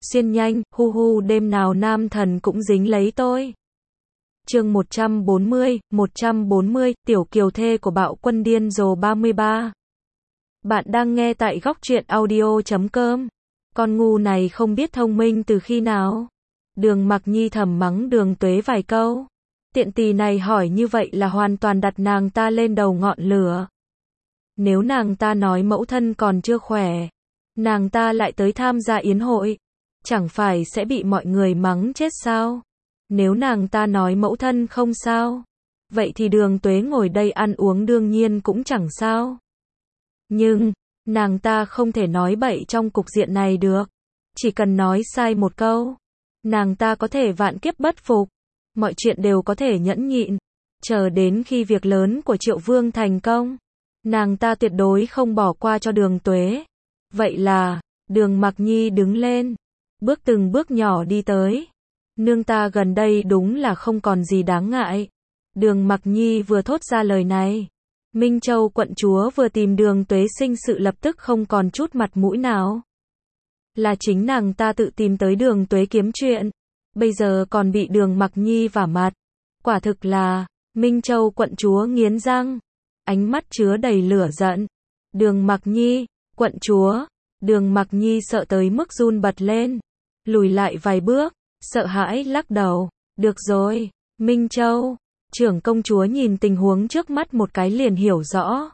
xuyên nhanh, hu hu đêm nào nam thần cũng dính lấy tôi. Chương 140, Tiểu Kiều thê của Bạo Quân điên rồ 33. Bạn đang nghe tại góc truyện audio.com. Con ngu này không biết thông minh từ khi nào. Đường Mặc Nhi thầm mắng Đường Tuế vài câu. Tiện tỳ này hỏi như vậy là hoàn toàn đặt nàng ta lên đầu ngọn lửa. Nếu nàng ta nói mẫu thân còn chưa khỏe, nàng ta lại tới tham gia yến hội, chẳng phải sẽ bị mọi người mắng chết sao? Nếu nàng ta nói mẫu thân không sao, vậy thì Đường Tuế ngồi đây ăn uống đương nhiên cũng chẳng sao. Nhưng, nàng ta không thể nói bậy trong cục diện này được. Chỉ cần nói sai một câu, nàng ta có thể vạn kiếp bất phục. Mọi chuyện đều có thể nhẫn nhịn. Chờ đến khi việc lớn của Triệu Vương thành công, nàng ta tuyệt đối không bỏ qua cho Đường Tuế. Vậy là, Đường Mặc Nhi đứng lên, bước từng bước nhỏ đi tới. Nương ta gần đây đúng là không còn gì đáng ngại. Đường Mặc Nhi vừa thốt ra lời này, Minh Châu quận chúa vừa tìm Đường Tuế sinh sự lập tức không còn chút mặt mũi nào. Là chính nàng ta tự tìm tới Đường Tuế kiếm chuyện, bây giờ còn bị Đường Mặc Nhi vả mặt. Quả thực là, Minh Châu quận chúa nghiến răng, ánh mắt chứa đầy lửa giận. Đường Mặc Nhi, quận chúa. Đường Mặc Nhi sợ tới mức run bật lên, lùi lại vài bước, sợ hãi lắc đầu. Được rồi, Minh Châu. Trưởng công chúa nhìn tình huống trước mắt một cái liền hiểu rõ.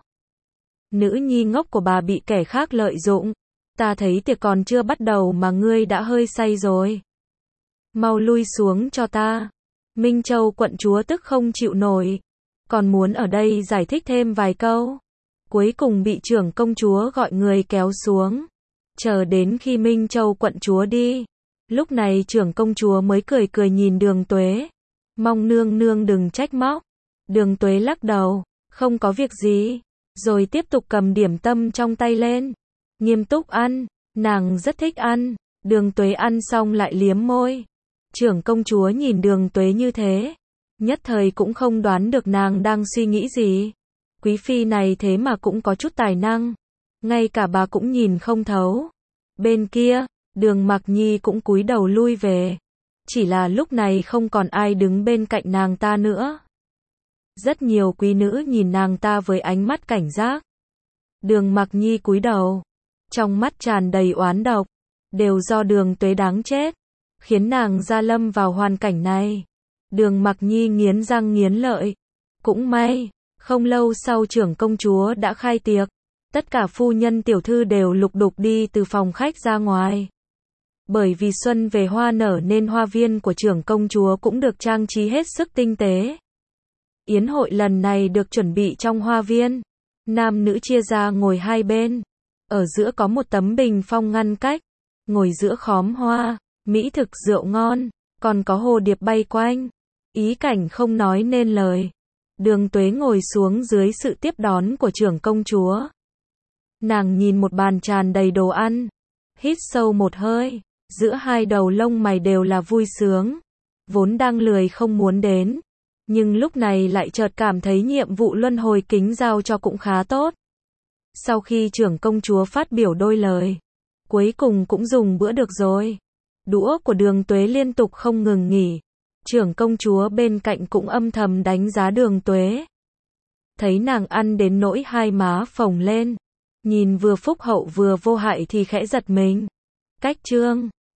Nữ nhi ngốc của bà bị kẻ khác lợi dụng. Ta thấy tiệc còn chưa bắt đầu mà ngươi đã hơi say rồi. Mau lui xuống cho ta. Minh Châu quận chúa tức không chịu nổi, còn muốn ở đây giải thích thêm vài câu. Cuối cùng bị trưởng công chúa gọi người kéo xuống. Chờ đến khi Minh Châu quận chúa đi, lúc này trưởng công chúa mới cười cười nhìn Đường Tuế. Mong nương nương đừng trách móc. Đường Tuế lắc đầu, không có việc gì, rồi tiếp tục cầm điểm tâm trong tay lên. Nghiêm túc ăn, nàng rất thích ăn. Đường Tuế ăn xong lại liếm môi. Trưởng công chúa nhìn Đường Tuế như thế, nhất thời cũng không đoán được nàng đang suy nghĩ gì. Quý phi này thế mà cũng có chút tài năng, ngay cả bà cũng nhìn không thấu. Bên kia, Đường Mặc Nhi cũng cúi đầu lui về. Chỉ là lúc này không còn ai đứng bên cạnh nàng ta nữa. Rất nhiều quý nữ nhìn nàng ta với ánh mắt cảnh giác. Đường Mặc Nhi cúi đầu, trong mắt tràn đầy oán độc. Đều do Đường Tuế đáng chết, khiến nàng gia lâm vào hoàn cảnh này. Đường Mặc Nhi nghiến răng nghiến lợi. Cũng may, không lâu sau trưởng công chúa đã khai tiệc. Tất cả phu nhân tiểu thư đều lục đục đi từ phòng khách ra ngoài. Bởi vì xuân về hoa nở nên hoa viên của trưởng công chúa cũng được trang trí hết sức tinh tế. Yến hội lần này được chuẩn bị trong hoa viên. Nam nữ chia ra ngồi hai bên. Ở giữa có một tấm bình phong ngăn cách. Ngồi giữa khóm hoa, mỹ thực rượu ngon, còn có hồ điệp bay quanh. Ý cảnh không nói nên lời. Đường Tuế ngồi xuống dưới sự tiếp đón của trưởng công chúa. Nàng nhìn một bàn tràn đầy đồ ăn, hít sâu một hơi, giữa hai đầu lông mày đều là vui sướng. Vốn đang lười không muốn đến, nhưng lúc này lại chợt cảm thấy nhiệm vụ luân hồi kính giao cho cũng khá tốt. Sau khi trưởng công chúa phát biểu đôi lời, cuối cùng cũng dùng bữa được rồi. Đũa của Đường Tuế liên tục không ngừng nghỉ. Trưởng công chúa bên cạnh cũng âm thầm đánh giá Đường Tuế. Thấy nàng ăn đến nỗi hai má phồng lên, nhìn vừa phúc hậu vừa vô hại thì khẽ giật mình. Cách chương